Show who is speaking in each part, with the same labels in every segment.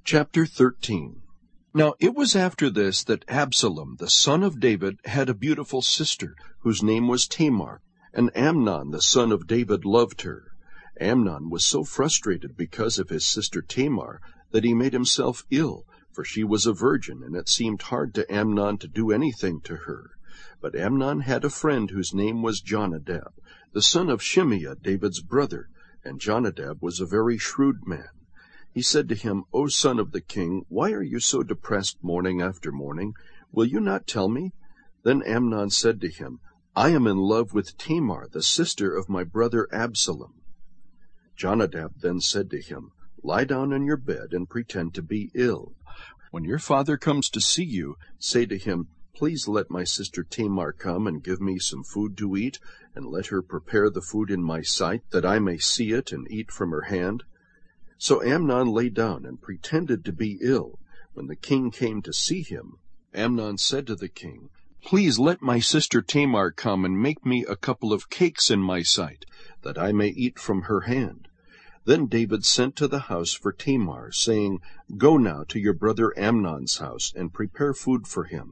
Speaker 1: Chapter 13. Now it was after this that Absalom, the son of David, had a beautiful sister, whose name was Tamar, and Amnon, the son of David, loved her. Amnon was so frustrated because of his sister Tamar that he made himself ill, for she was a virgin, and it seemed hard to Amnon to do anything to her. But Amnon had a friend whose name was Jonadab, the son of Shimeah, David's brother, and Jonadab was a very shrewd man. He said to him, O son of the king, why are you so depressed morning after morning? Will you not tell me? Then Amnon said to him, I am in love with Tamar, the sister of my brother Absalom. Jonadab then said to him, Lie down on your bed and pretend to be ill. When your father comes to see you, say to him, Please let my sister Tamar come and give me some food to eat, and let her prepare the food in my sight, that I may see it and eat from her hand. So Amnon lay down and pretended to be ill. When the king came to see him, Amnon said to the king, Please let my sister Tamar come and make me a couple of cakes in my sight, that I may eat from her hand. Then David sent to the house for Tamar, saying, Go now to your brother Amnon's house, and prepare food for him.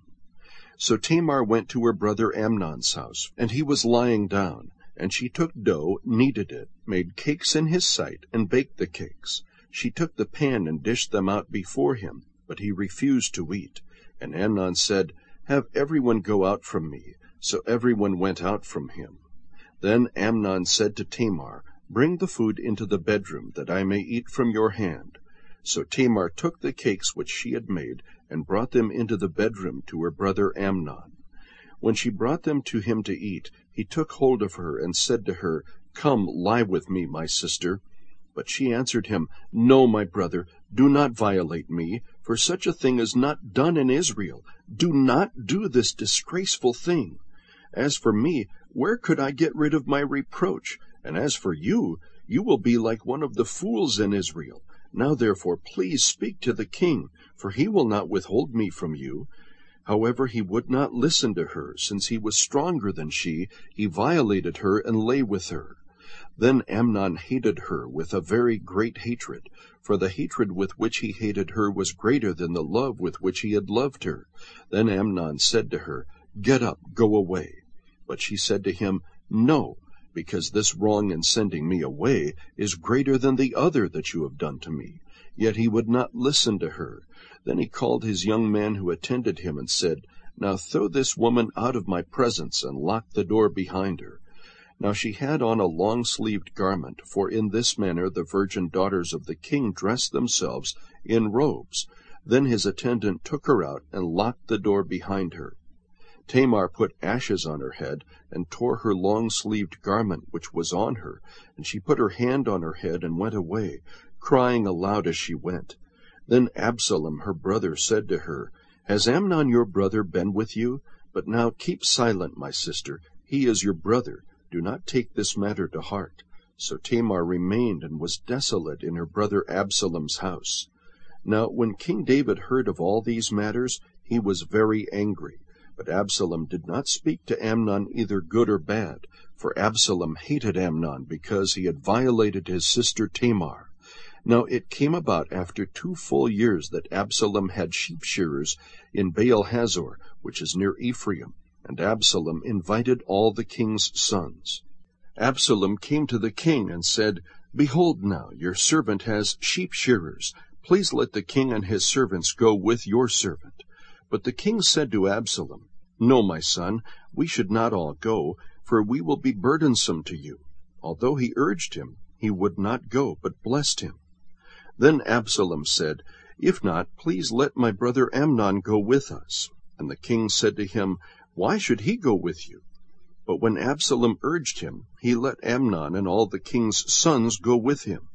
Speaker 1: So Tamar went to her brother Amnon's house, and he was lying down. And she took dough, kneaded it, made cakes in his sight, and baked the cakes. She took the pan and dished them out before him, but he refused to eat. And Amnon said, Have everyone go out from me. So everyone went out from him. Then Amnon said to Tamar, Bring the food into the bedroom, that I may eat from your hand. So Tamar took the cakes which she had made, and brought them into the bedroom to her brother Amnon. When she brought them to him to eat, he took hold of her and said to her, Come, lie with me, my sister. But she answered him, No, my brother, do not violate me, for such a thing is not done in Israel. Do not do this disgraceful thing. As for me, where could I get rid of my reproach? And as for you, you will be like one of the fools in Israel. Now therefore please speak to the king, for he will not withhold me from you. However, he would not listen to her. Since he was stronger than she, he violated her and lay with her. Then Amnon hated her with a very great hatred, for the hatred with which he hated her was greater than the love with which he had loved her. Then Amnon said to her, Get up, go away. But she said to him, No, because this wrong in sending me away is greater than the other that you have done to me. Yet he would not listen to her. Then he called his young man who attended him and said, Now throw this woman out of my presence, and lock the door behind her. Now she had on a long-sleeved garment, for in this manner the virgin daughters of the king dressed themselves in robes. Then his attendant took her out and locked the door behind her. Tamar put ashes on her head, and tore her long-sleeved garment which was on her, and she put her hand on her head and went away, crying aloud as she went. Then Absalom her brother said to her, Has Amnon your brother been with you? But now keep silent, my sister. He is your brother. Do not take this matter to heart. So Tamar remained and was desolate in her brother Absalom's house. Now when King David heard of all these matters, he was very angry. But Absalom did not speak to Amnon either good or bad, for Absalom hated Amnon because he had violated his sister Tamar. Now it came about after 2 full years that Absalom had sheep-shearers in Baal-Hazor, which is near Ephraim, and Absalom invited all the king's sons. Absalom came to the king and said, Behold now, your servant has sheep-shearers. Please let the king and his servants go with your servant. But the king said to Absalom, No, my son, we should not all go, for we will be burdensome to you. Although he urged him, he would not go, but blessed him. Then Absalom said, If not, please let my brother Amnon go with us. And the king said to him, Why should he go with you? But when Absalom urged him, he let Amnon and all the king's sons go with him.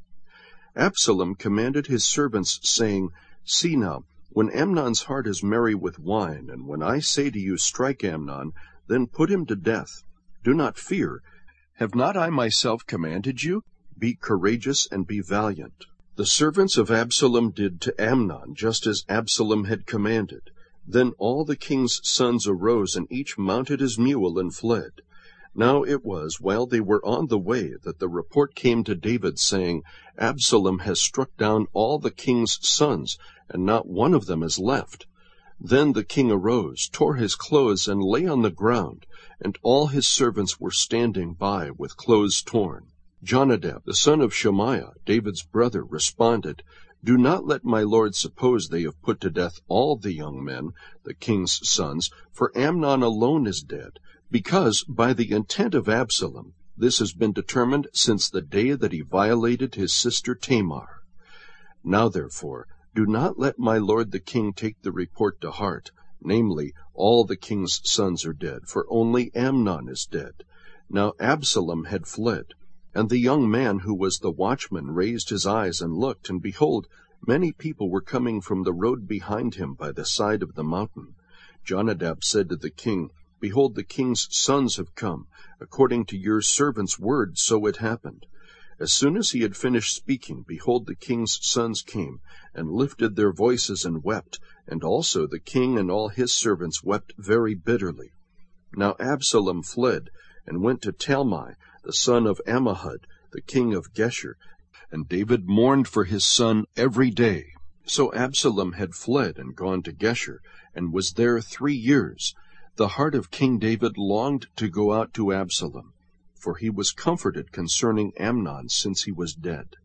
Speaker 1: Absalom commanded his servants, saying, See now, when Amnon's heart is merry with wine, and when I say to you, Strike Amnon, then put him to death. Do not fear. Have not I myself commanded you? Be courageous and be valiant. The servants of Absalom did to Amnon just as Absalom had commanded. Then all the king's sons arose, and each mounted his mule and fled. Now it was while they were on the way that the report came to David, saying, Absalom has struck down all the king's sons, and not one of them is left. Then the king arose, tore his clothes, and lay on the ground, and all his servants were standing by with clothes torn. Jonadab, the son of Shemaiah, David's brother, responded, Do not let my lord suppose they have put to death all the young men, the king's sons, for Amnon alone is dead, because by the intent of Absalom this has been determined since the day that he violated his sister Tamar. Now therefore, do not let my lord the king take the report to heart, namely, all the king's sons are dead, for only Amnon is dead. Now Absalom had fled, and the young man who was the watchman raised his eyes and looked, and behold, many people were coming from the road behind him by the side of the mountain. Jonadab said to the king, Behold, the king's sons have come. According to your servant's word, so it happened. As soon as he had finished speaking, behold, the king's sons came, and lifted their voices and wept, and also the king and all his servants wept very bitterly. Now Absalom fled, and went to Talmai, the son of Ammihud, the king of Geshur, and David mourned for his son every day. So Absalom had fled and gone to Geshur, and was there 3 years. The heart of King David longed to go out to Absalom, for he was comforted concerning Amnon since he was dead.